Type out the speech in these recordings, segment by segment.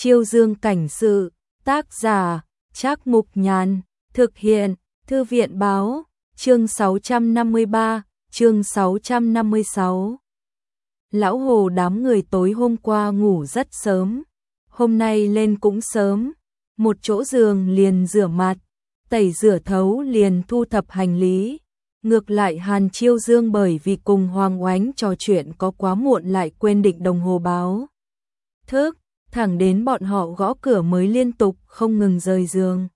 Chiêu Dương cảnh sự, tác giả, Trác Mục Nhàn, thực hiện, Thư viện báo, chương 653, chương 656. Lão Hồ đám người tối hôm qua ngủ rất sớm, hôm nay lên cũng sớm, một chỗ giường liền rửa mặt, tẩy rửa thấu liền thu thập hành lý. Ngược lại Hàn Chiêu Dương bởi vì cùng Hoàng Oánh trò chuyện có quá muộn lại quên định đồng hồ báo thức, thẳng đến bọn họ gõ cửa mới liên tục không ngừng rời giường.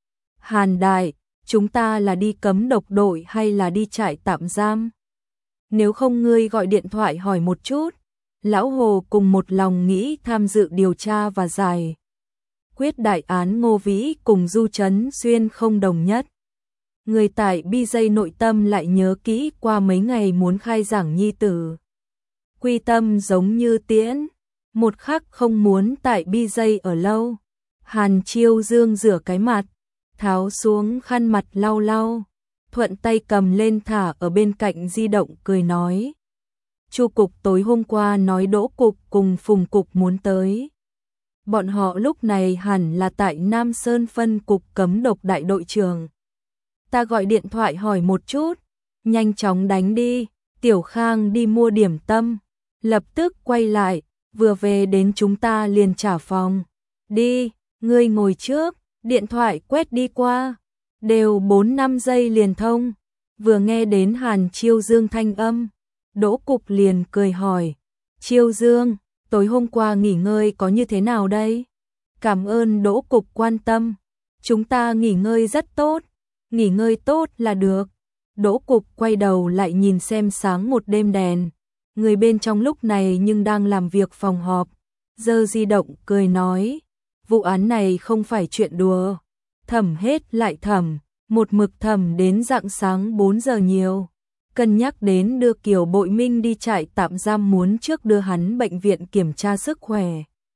Hàn đại, chúng ta là đi cấm độc đội hay là đi trại tạm giam? Nếu không ngươi gọi điện thoại hỏi một chút. Lão Hồ cùng một lòng nghĩ tham dự điều tra và giải quyết đại án Ngô Vĩ cùng Du Trấn Xuyên không đồng nhất. Người tại BJ nội tâm lại nhớ kỹ qua mấy ngày muốn khai giảng nhi tử. Quy tâm giống như tiễn, một khắc không muốn tại BJ ở lâu. Hàn Chiêu Dương rửa cái mặt, tháo xuống khăn mặt lau lau, thuận tay cầm lên thả ở bên cạnh di động cười nói. Chu cục tối hôm qua nói Đỗ cục cùng Phùng cục muốn tới. Bọn họ lúc này hẳn là tại Nam Sơn phân cục cấm độc đại đội trưởng. Ta gọi điện thoại hỏi một chút, nhanh chóng đánh đi. Tiểu Khang đi mua điểm tâm, lập tức quay lại, vừa về đến chúng ta liền trả phòng. Đi, ngươi ngồi trước, điện thoại quét đi qua, đều 4-5 giây liền thông. Vừa nghe đến Hàn Chiêu Dương thanh âm, Đỗ cục liền cười hỏi, Chiêu Dương, tối hôm qua nghỉ ngơi có như thế nào đây? Cảm ơn Đỗ cục quan tâm, chúng ta nghỉ ngơi rất tốt, nghỉ ngơi tốt là được. Đỗ cục quay đầu lại nhìn xem sáng một đêm đèn, người bên trong lúc này nhưng đang làm việc phòng họp, giơ di động cười nói, vụ án này không phải chuyện đùa, thẩm hết lại thẩm, một mực thẩm đến rạng sáng 4 giờ nhiều. Cân nhắc đến đưa Kiều Bội Minh đi trại tạm giam muốn trước đưa hắn bệnh viện kiểm tra sức khỏe.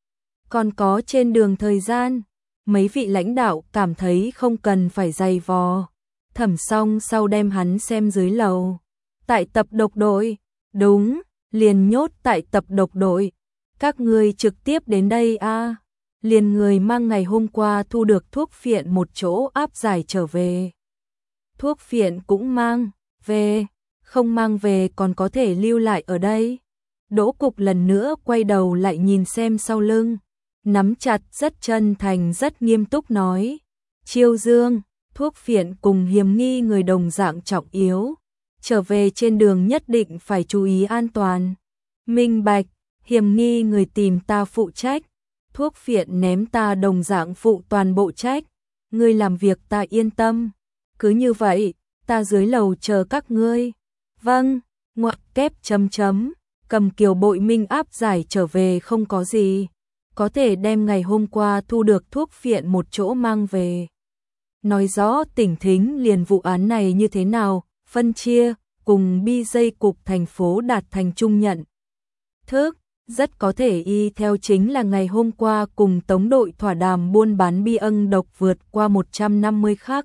Còn có trên đường thời gian, mấy vị lãnh đạo cảm thấy không cần phải dày vò. Thẩm xong sau đem hắn xem dưới lầu. Tại tập độc đội, đúng, liền nhốt tại tập độc đội. Các ngươi trực tiếp đến đây a. Liền người mang ngày hôm qua thu được thuốc phiện một chỗ áp giải trở về. Thuốc phiện cũng mang về. Không mang về còn có thể lưu lại ở đây. Đỗ cục lần nữa quay đầu lại nhìn xem sau lưng, nắm chặt rất chân thành rất nghiêm túc nói, Chiêu Dương, thuốc phiện cùng hiểm nghi người đồng dạng trọng yếu, trở về trên đường nhất định phải chú ý an toàn. Minh bạch, hiểm nghi người tìm ta phụ trách, thuốc phiện ném ta đồng dạng phụ toàn bộ trách, ngươi làm việc ta yên tâm. Cứ như vậy, ta dưới lầu chờ các ngươi. Vâng, ngoặc kép chấm chấm, cầm Kiều Bội Minh áp giải trở về không có gì, có thể đem ngày hôm qua thu được thuốc phiện một chỗ mang về. Nói rõ tỉnh thính liền vụ án này như thế nào, phân chia, cùng BJ cục thành phố đạt thành chung nhận thức, rất có thể y theo chính là ngày hôm qua cùng tống đội thỏa đàm buôn bán bi ân độc vượt qua 150 khác.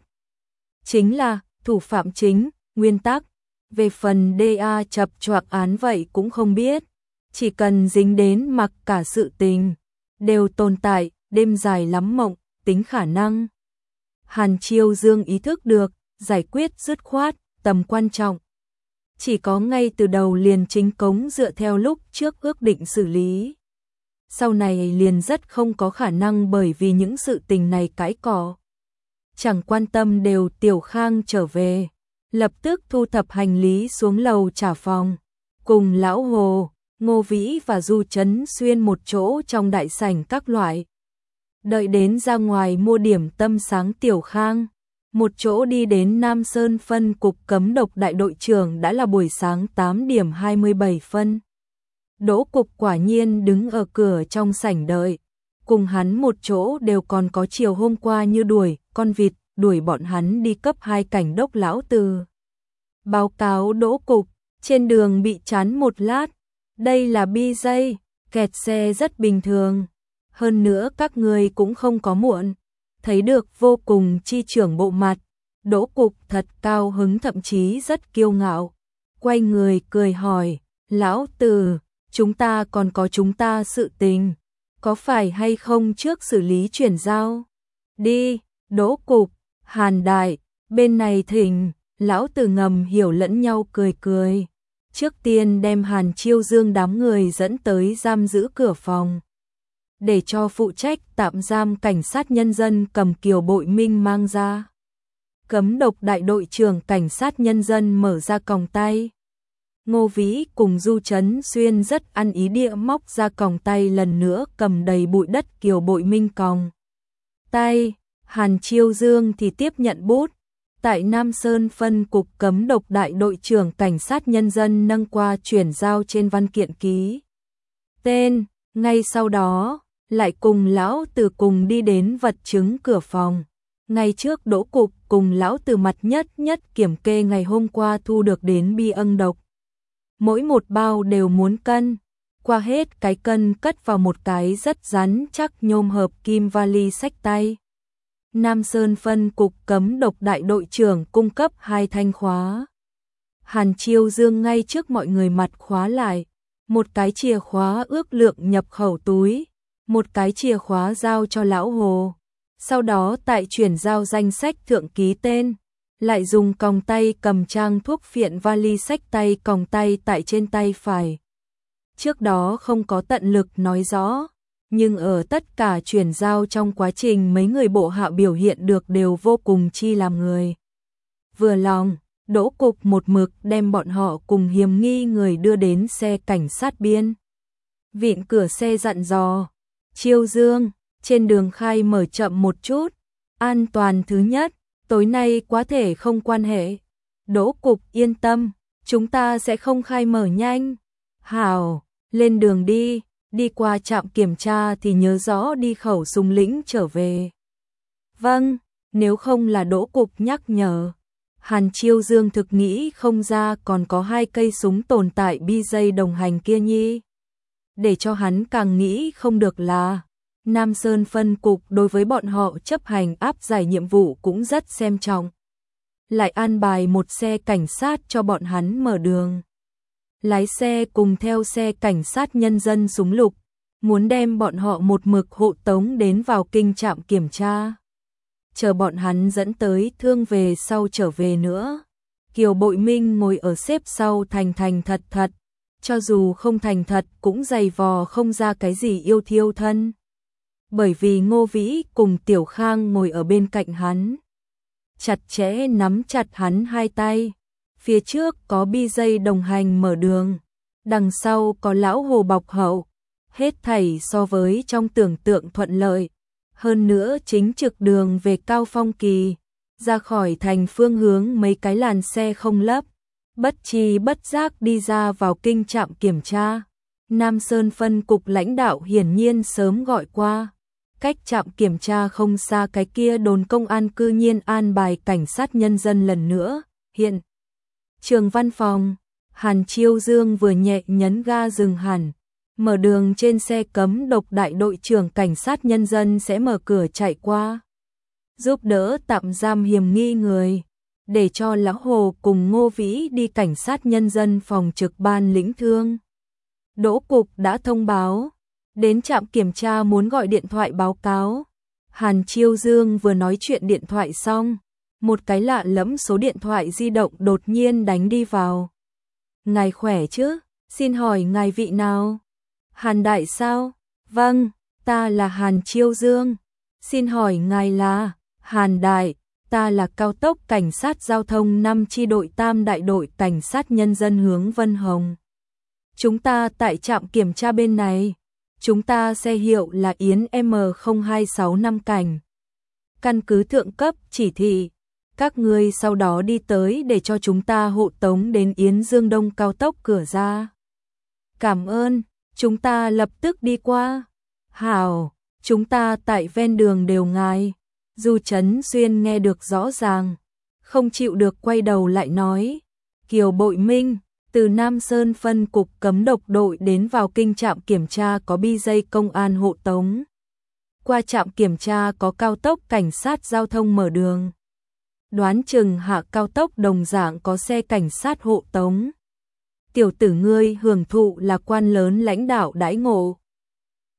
Chính là, thủ phạm chính, nguyên tắc. Về phần DA chập choạc án vậy cũng không biết, chỉ cần dính đến mặc cả sự tình, đều tồn tại, đêm dài lắm mộng, tính khả năng. Hàn Chiêu Dương ý thức được, giải quyết dứt khoát, tầm quan trọng. Chỉ có ngay từ đầu liền chính cống dựa theo lúc trước ước định xử lý. Sau này liền rất không có khả năng bởi vì những sự tình này cãi cọ. Chẳng quan tâm đều Tiểu Khang trở về. Lập tức thu thập hành lý xuống lầu trả phòng, cùng Lão Hồ, Ngô Vĩ và Du Trấn Xuyên một chỗ trong đại sảnh các loại. Đợi đến ra ngoài mua điểm tâm sáng Tiểu Khang, một chỗ đi đến Nam Sơn phân cục cấm độc đại đội trưởng đã là buổi sáng 8 điểm 27 phân. Đỗ cục quả nhiên đứng ở cửa trong sảnh đợi, cùng hắn một chỗ đều còn có chiều hôm qua như đuổi con vịt. Đuổi bọn hắn đi cấp 2 cảnh đốc lão từ. Báo cáo Đỗ cục, trên đường bị chắn một lát, đây là BJ, kẹt xe rất bình thường. Hơn nữa các người cũng không có muộn, thấy được vô cùng chi trưởng bộ mặt. Đỗ cục thật cao hứng thậm chí rất kiêu ngạo. Quay người cười hỏi, lão từ, chúng ta còn có chúng ta sự tình, có phải hay không trước xử lý chuyển giao? Đi, Đỗ Cục, Hàn Đại, bên này thỉnh, lão tử ngầm hiểu lẫn nhau cười cười. Trước tiên đem Hàn Chiêu Dương đám người dẫn tới giam giữ cửa phòng. Để cho phụ trách tạm giam cảnh sát nhân dân cầm Kiều Bội Minh mang ra. Cấm độc đại đội trưởng cảnh sát nhân dân mở ra còng tay. Ngô Vĩ cùng Du Trấn Xuyên rất ăn ý địa móc ra còng tay lần nữa cầm đầy bụi đất Kiều Bội Minh còng tay. Hàn Chiêu Dương thì tiếp nhận bút. Tại Nam Sơn phân cục cấm độc đại đội trưởng cảnh sát nhân dân nâng qua chuyển giao trên văn kiện ký tên. Ngay sau đó, lại cùng lão tử cùng đi đến vật chứng cửa phòng. Ngay trước Đỗ Cục cùng lão tử mặt nhất kiểm kê ngày hôm qua thu được đến bi ân độc. Mỗi một bao đều muốn cân. Qua hết cái cân cất vào một cái rất rắn chắc nhôm hợp kim vali xách tay. Nam Sơn phân cục cấm độc đại đội trưởng cung cấp 2 thanh khóa. Hàn Chiêu Dương ngay trước mọi người mặt khóa lại. Một cái chìa khóa ước lượng nhập khẩu túi. Một cái chìa khóa giao cho lão Hồ. Sau đó tại chuyển giao danh sách thượng ký tên. Lại dùng còng tay cầm trang thuốc phiện vali xách tay còng tay tại trên tay phải. Trước đó không có tận lực nói rõ. Nhưng ở tất cả chuyển giao trong quá trình mấy người bộ hạ biểu hiện được đều vô cùng chi làm người vừa lòng. Đỗ Cục một mực đem bọn họ cùng hiểm nghi người đưa đến xe cảnh sát biên. Vịn cửa xe dặn dò. Chiêu Dương, trên đường khai mở chậm một chút. An toàn thứ nhất, tối nay quá thể không quan hệ. Đỗ Cục yên tâm, chúng ta sẽ không khai mở nhanh. Hảo, lên đường đi. Đi qua trạm kiểm tra thì nhớ rõ đi khẩu súng lĩnh trở về. Vâng, nếu không là Đỗ Cục nhắc nhở. Hàn Chiêu Dương thực nghĩ không ra còn có 2 cây súng tồn tại BJ đồng hành kia nhi. Để cho hắn càng nghĩ không được là Nam Sơn phân cục đối với bọn họ chấp hành áp giải nhiệm vụ cũng rất xem trọng. Lại an bài một xe cảnh sát cho bọn hắn mở đường. Lái xe cùng theo xe cảnh sát nhân dân súng lục, muốn đem bọn họ một mực hộ tống đến vào kinh trạm kiểm tra. Chờ bọn hắn dẫn tới thương về sau trở về nữa. Kiều Bội Minh ngồi ở xếp sau thành thật thật, cho dù không thành thật cũng giày vò không ra cái gì yêu thiêu thân. Bởi vì Ngô Vĩ cùng Tiểu Khang ngồi ở bên cạnh hắn. Chặt chẽ nắm chặt hắn 2 tay. Phía trước có BJ đồng hành mở đường, đằng sau có lão Hồ bọc hậu, hết thảy so với trong tưởng tượng thuận lợi. Hơn nữa chính trực đường về Cao Phong Kỳ, ra khỏi thành phương hướng mấy cái làn xe không lấp, bất tri bất giác đi ra vào kinh trạm kiểm tra. Nam Sơn phân cục lãnh đạo hiển nhiên sớm gọi qua. Cách trạm kiểm tra không xa cái kia đồn công an cư nhiên an bài cảnh sát nhân dân lần nữa, hiện trường văn phòng. Hàn Chiêu Dương vừa nhẹ nhấn ga dừng hẳn, mở đường trên xe cấm độc đại đội trưởng cảnh sát nhân dân sẽ mở cửa chạy qua, giúp đỡ tạm giam hiểm nghi người, để cho lão Hồ cùng Ngô Vĩ đi cảnh sát nhân dân phòng trực ban lĩnh thương. Đỗ Cục đã thông báo, đến trạm kiểm tra muốn gọi điện thoại báo cáo. Hàn Chiêu Dương vừa nói chuyện điện thoại xong, một cái lạ lẫm số điện thoại di động đột nhiên đánh đi vào. Ngài khỏe chứ? Xin hỏi ngài vị nào? Hàn Đại sao? Vâng, ta là Hàn Chiêu Dương. Xin hỏi ngài là? Hàn Đại, ta là cao tốc cảnh sát giao thông 5 chi đội Tam đại đội cảnh sát nhân dân hướng Vân Hồng. Chúng ta tại trạm kiểm tra bên này. Chúng ta xe hiệu là Yến M0265 cảnh. Căn cứ thượng cấp chỉ thị, các ngươi sau đó đi tới để cho chúng ta hộ tống đến Yến Dương Đông cao tốc cửa ra. Cảm ơn, chúng ta lập tức đi qua. Hảo, chúng ta tại ven đường đều ngài. Du Trấn Xuyên nghe được rõ ràng, không chịu được quay đầu lại nói. Kiều Bội Minh, từ Nam Sơn phân cục cấm độc đội đến vào kinh trạm kiểm tra có BJ công an hộ tống. Qua trạm kiểm tra có cao tốc cảnh sát giao thông mở đường. Đoán chừng hạ cao tốc đồng dạng có xe cảnh sát hộ tống. Tiểu tử ngươi hưởng thụ là quan lớn lãnh đạo đãi ngộ.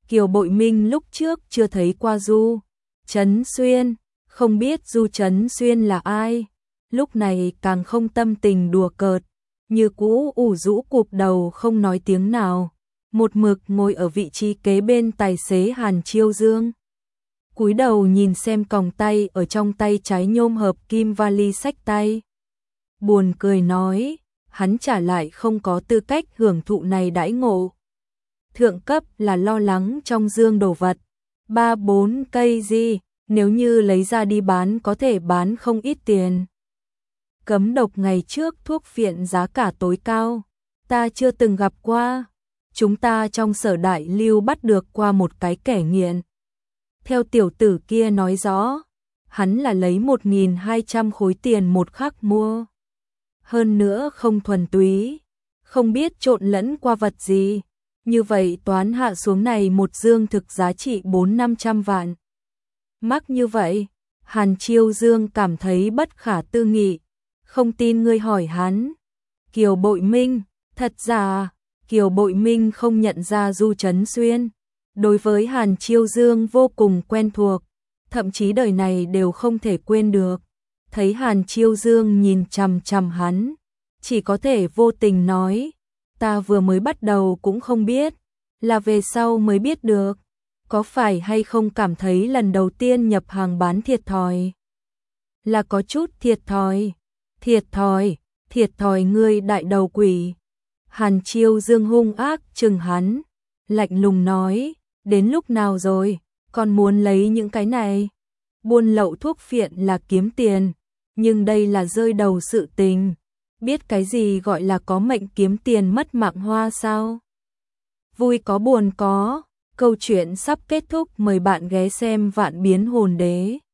Kiều Bội Minh lúc trước chưa thấy qua Du Trấn Xuyên, không biết Du Trấn Xuyên là ai, lúc này càng không tâm tình đùa cợt, như cũ ủ rũ cụp đầu không nói tiếng nào, một mực ngồi ở vị trí kế bên tài xế Hàn Chiêu Dương. Cúi đầu nhìn xem còng tay ở trong tay trái nhôm hợp kim vali xách tay. Buồn cười nói, hắn trả lại không có tư cách hưởng thụ này đãi ngộ. Thượng cấp là lo lắng trong dương đồ vật, 3-4 cây gì, nếu như lấy ra đi bán có thể bán không ít tiền. Cấm độc ngày trước thuốc viện giá cả tối cao, ta chưa từng gặp qua. Chúng ta trong Sở Đại Lưu bắt được qua một cái kẻ nghiện. Theo tiểu tử kia nói rõ, hắn là lấy 1.200 khối tiền một khắc mua. Hơn nữa không thuần túy, không biết trộn lẫn qua vật gì. Như vậy toán hạ xuống này một dương thực giá trị 400-500 vạn. Mắc như vậy, Hàn Chiêu Dương cảm thấy bất khả tư nghị. Không tin ngươi hỏi hắn. Kiều Bội Minh, thật ra, Kiều Bội Minh không nhận ra Du Trấn Xuyên. Đối với Hàn Chiêu Dương vô cùng quen thuộc, thậm chí đời này đều không thể quên được. Thấy Hàn Chiêu Dương nhìn chằm chằm hắn, chỉ có thể vô tình nói, ta vừa mới bắt đầu cũng không biết, là về sau mới biết được. Có phải hay không cảm thấy lần đầu tiên nhập hàng bán thiệt thòi? Là có chút thiệt thòi. Thiệt thòi ngươi đại đầu quỷ. Hàn Chiêu Dương hung ác trừng hắn, lạnh lùng nói, đến lúc nào rồi, còn muốn lấy những cái này? Buôn lậu thuốc phiện là kiếm tiền, nhưng đây là rơi đầu sự tình. Biết cái gì gọi là có mệnh kiếm tiền mất mạng hoa sao? Vui có buồn có, câu chuyện sắp kết thúc, mời bạn ghé xem Vạn Biến Hồn Đế.